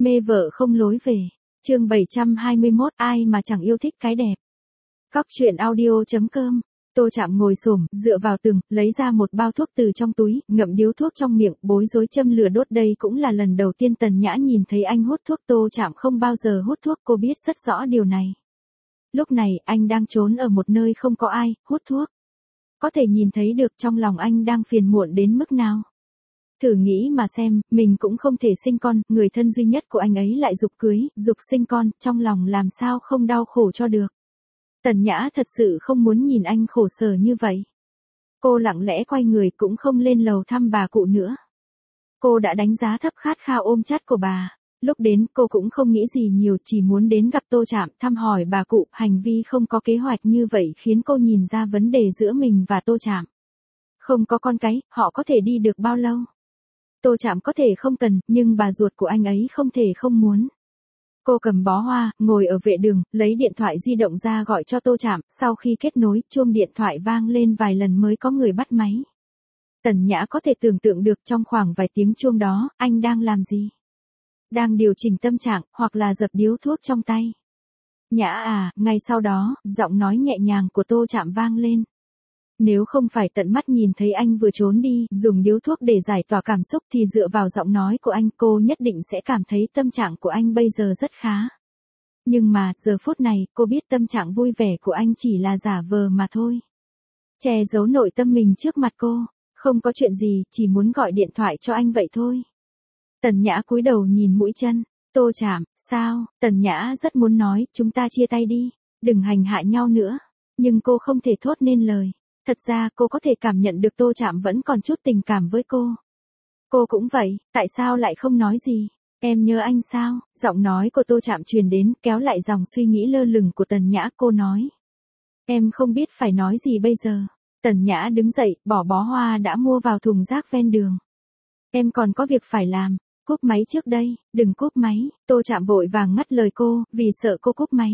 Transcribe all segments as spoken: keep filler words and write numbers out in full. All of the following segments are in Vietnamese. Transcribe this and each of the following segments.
Mê vợ không lối về. Chương bảy trăm hai mươi mốt, ai mà chẳng yêu thích cái đẹp. Cóc truyện audio chấm com. Tô Trạm ngồi xổm, dựa vào tường, lấy ra một bao thuốc từ trong túi, ngậm điếu thuốc trong miệng, bối rối châm lửa đốt. Đây cũng là lần đầu tiên Tần Nhã nhìn thấy anh hút thuốc. Tô Trạm không bao giờ hút thuốc, cô biết rất rõ điều này. Lúc này, anh đang trốn ở một nơi không có ai, hút thuốc. Có thể nhìn thấy được trong lòng anh đang phiền muộn đến mức nào. Thử nghĩ mà xem, mình cũng không thể sinh con, người thân duy nhất của anh ấy lại giục cưới, giục sinh con, trong lòng làm sao không đau khổ cho được. Tần Nhã thật sự không muốn nhìn anh khổ sở như vậy. Cô lặng lẽ quay người cũng không lên lầu thăm bà cụ nữa. Cô đã đánh giá thấp khát khao ôm chắt của bà. Lúc đến cô cũng không nghĩ gì nhiều, chỉ muốn đến gặp Tô Trạm, thăm hỏi bà cụ. Hành vi không có kế hoạch như vậy khiến cô nhìn ra vấn đề giữa mình và Tô Trạm. Không có con cái, họ có thể đi được bao lâu? Tô Trạm có thể không cần, nhưng bà ruột của anh ấy không thể không muốn. Cô cầm bó hoa, ngồi ở vệ đường, lấy điện thoại di động ra gọi cho Tô Trạm. Sau khi kết nối, chuông điện thoại vang lên vài lần mới có người bắt máy. Tần Nhã có thể tưởng tượng được trong khoảng vài tiếng chuông đó, anh đang làm gì? Đang điều chỉnh tâm trạng, hoặc là dập điếu thuốc trong tay. Nhã à, ngay sau đó, giọng nói nhẹ nhàng của Tô Trạm vang lên. Nếu không phải tận mắt nhìn thấy anh vừa trốn đi, dùng điếu thuốc để giải tỏa cảm xúc thì dựa vào giọng nói của anh cô nhất định sẽ cảm thấy tâm trạng của anh bây giờ rất khá. Nhưng mà, giờ phút này, cô biết tâm trạng vui vẻ của anh chỉ là giả vờ mà thôi. Che giấu nội tâm mình trước mặt cô, không có chuyện gì, chỉ muốn gọi điện thoại cho anh vậy thôi. Tần Nhã cúi đầu nhìn mũi chân. Tô Trạm, sao? Tần Nhã rất muốn nói, chúng ta chia tay đi, đừng hành hạ nhau nữa. Nhưng cô không thể thốt nên lời. Thật ra cô có thể cảm nhận được Tô Trạm vẫn còn chút tình cảm với cô. Cô cũng vậy, tại sao lại không nói gì? Em nhớ anh sao? Giọng nói của Tô Trạm truyền đến, kéo lại dòng suy nghĩ lơ lửng của Tần Nhã. Cô nói. Em không biết phải nói gì bây giờ. Tần Nhã đứng dậy, bỏ bó hoa đã mua vào thùng rác ven đường. Em còn có việc phải làm. Cúp máy trước đây, đừng cúp máy. Tô Trạm vội vàng ngắt lời cô, vì sợ cô cúp máy.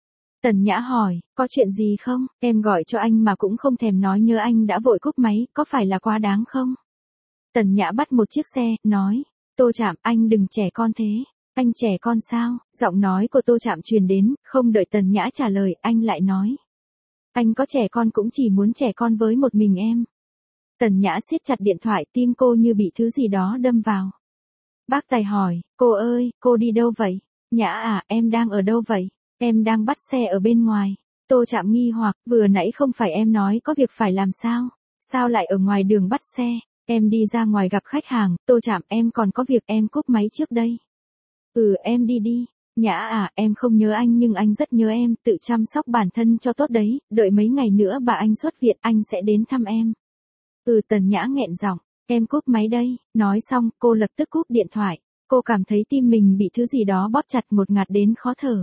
Tần Nhã hỏi, có chuyện gì không? Em gọi cho anh mà cũng không thèm nói nhớ anh đã vội cúp máy, có phải là quá đáng không? Tần Nhã bắt một chiếc xe, nói, Tô Trạm, anh đừng trẻ con thế. Anh trẻ con sao? Giọng nói của Tô Trạm truyền đến, không đợi Tần Nhã trả lời, anh lại nói. Anh có trẻ con cũng chỉ muốn trẻ con với một mình em. Tần Nhã siết chặt điện thoại, tim cô như bị thứ gì đó đâm vào. Bác Tài hỏi, cô ơi, cô đi đâu vậy? Nhã à, em đang ở đâu vậy? Em đang bắt xe ở bên ngoài. Tô Trạm nghi hoặc, vừa nãy không phải em nói có việc phải làm sao? Sao lại ở ngoài đường bắt xe? Em đi ra ngoài gặp khách hàng. Tô Trạm, em còn có việc, em cúp máy trước đây. Ừ, em đi đi. Nhã à, em không nhớ anh nhưng anh rất nhớ em, tự chăm sóc bản thân cho tốt đấy, đợi mấy ngày nữa bà anh xuất viện anh sẽ đến thăm em. Ừ, Tần Nhã nghẹn giọng, em cúp máy đây. Nói xong, cô lập tức cúp điện thoại. Cô cảm thấy tim mình bị thứ gì đó bóp chặt ngột ngạt đến khó thở.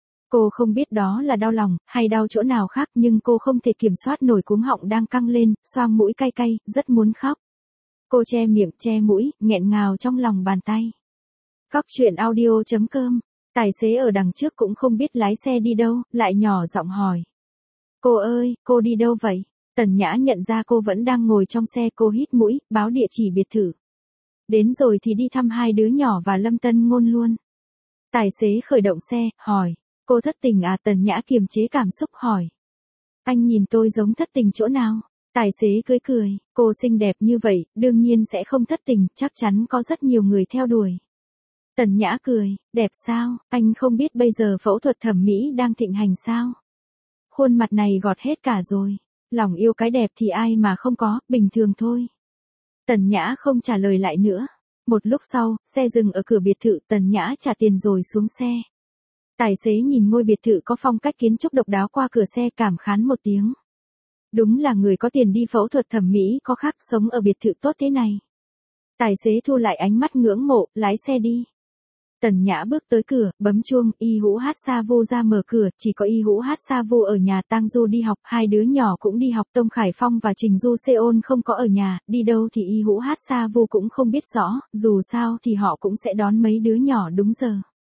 Cô không biết đó là đau lòng, hay đau chỗ nào khác nhưng cô không thể kiểm soát nổi cúm họng đang căng lên, xoang mũi cay cay, rất muốn khóc. Cô che miệng, che mũi, nghẹn ngào trong lòng bàn tay. Cóc truyện audio chấm com. Tài xế ở đằng trước cũng không biết lái xe đi đâu, lại nhỏ giọng hỏi. Cô ơi, cô đi đâu vậy? Tần Nhã nhận ra cô vẫn đang ngồi trong xe, cô hít mũi, báo địa chỉ biệt thự. Đến rồi thì đi thăm hai đứa nhỏ và Lâm Tân Ngôn luôn. Tài xế khởi động xe, hỏi. Cô thất tình à? Tần Nhã kiềm chế cảm xúc hỏi. Anh nhìn tôi giống thất tình chỗ nào? Tài xế cười cười, cô xinh đẹp như vậy, đương nhiên sẽ không thất tình, chắc chắn có rất nhiều người theo đuổi. Tần Nhã cười, đẹp sao? Anh không biết bây giờ phẫu thuật thẩm mỹ đang thịnh hành sao? Khuôn mặt này gọt hết cả rồi. Lòng yêu cái đẹp thì ai mà không có, bình thường thôi. Tần Nhã không trả lời lại nữa. Một lúc sau, xe dừng ở cửa biệt thự, Tần Nhã trả tiền rồi xuống xe. Tài xế nhìn ngôi biệt thự có phong cách kiến trúc độc đáo qua cửa xe, cảm khán một tiếng. Đúng là người có tiền đi phẫu thuật thẩm mỹ có khác, sống ở biệt thự tốt thế này. Tài xế thu lại ánh mắt ngưỡng mộ, lái xe đi. Tần Nhã bước tới cửa, bấm chuông, Y Hữu Hát Sa Vu ra mở cửa, chỉ có Y Hữu Hát Sa Vu ở nhà, Tang Du đi học, hai đứa nhỏ cũng đi học, Tông Khải Phong và Trình Du Seon không có ở nhà, đi đâu thì Y Hữu Hát Sa Vu cũng không biết rõ, dù sao thì họ cũng sẽ đón mấy đứa nhỏ đúng giờ.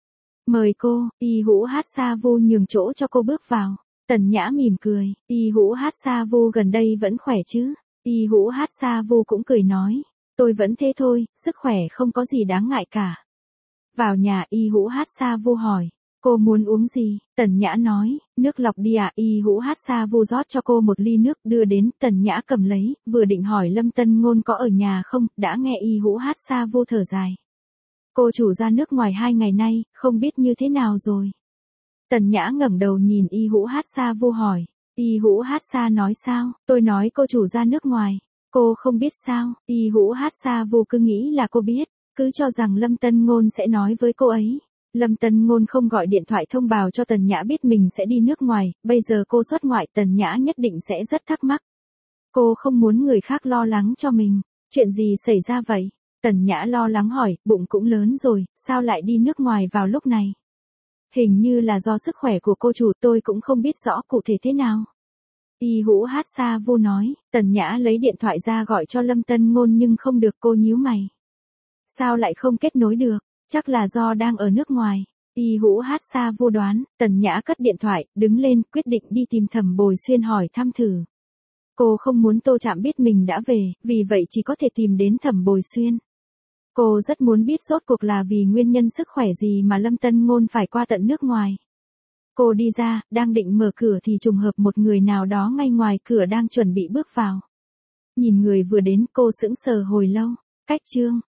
Mời cô. Y Hữu Hát Sa Vu nhường chỗ cho cô bước vào. Tần Nhã mỉm cười, Y Hữu Hát Sa Vu gần đây vẫn khỏe chứ? Y Hữu Hát Sa Vu cũng cười nói, tôi vẫn thế thôi, sức khỏe không có gì đáng ngại cả. Vào nhà Y Hữu Hát Sa Vu hỏi, cô muốn uống gì? Tần Nhã nói, nước lọc đi à? Y Hữu Hát Sa Vu rót cho cô một ly nước đưa đến, Tần Nhã cầm lấy, vừa định hỏi Lâm Tân Ngôn có ở nhà không, đã nghe Y Hữu Hát Sa Vu thở dài. Cô chủ ra nước ngoài hai ngày nay, không biết như thế nào rồi. Tần Nhã ngẩng đầu nhìn Y Hữu Hát Sa Vu hỏi, Y Hữu Hát Sa nói sao? Tôi nói cô chủ ra nước ngoài. Cô không biết sao? Y Hữu Hát Sa Vu cứ nghĩ là cô biết, cứ cho rằng Lâm Tân Ngôn sẽ nói với cô ấy. Lâm Tân Ngôn không gọi điện thoại thông báo cho Tần Nhã biết mình sẽ đi nước ngoài, bây giờ cô xuất ngoại Tần Nhã nhất định sẽ rất thắc mắc. Cô không muốn người khác lo lắng cho mình. Chuyện gì xảy ra vậy? Tần Nhã lo lắng hỏi, bụng cũng lớn rồi, sao lại đi nước ngoài vào lúc này? Hình như là do sức khỏe của cô chủ, tôi cũng không biết rõ cụ thể thế nào. Y Hữu Hát Sa Vu nói, Tần Nhã lấy điện thoại ra gọi cho Lâm Tân Ngôn nhưng không được, cô nhíu mày. Sao lại không kết nối được? Chắc là do đang ở nước ngoài. Y Hữu Hát Sa Vu đoán. Tần Nhã cất điện thoại, đứng lên, quyết định đi tìm Thẩm Bồi Xuyên hỏi thăm thử. Cô không muốn Tô Trạm biết mình đã về, vì vậy chỉ có thể tìm đến Thẩm Bồi Xuyên. Cô rất muốn biết rốt cuộc là vì nguyên nhân sức khỏe gì mà Lâm Tân Ngôn phải qua tận nước ngoài. Cô đi ra, đang định mở cửa thì trùng hợp một người nào đó ngay ngoài cửa đang chuẩn bị bước vào. Nhìn người vừa đến, cô sững sờ hồi lâu. Cách chương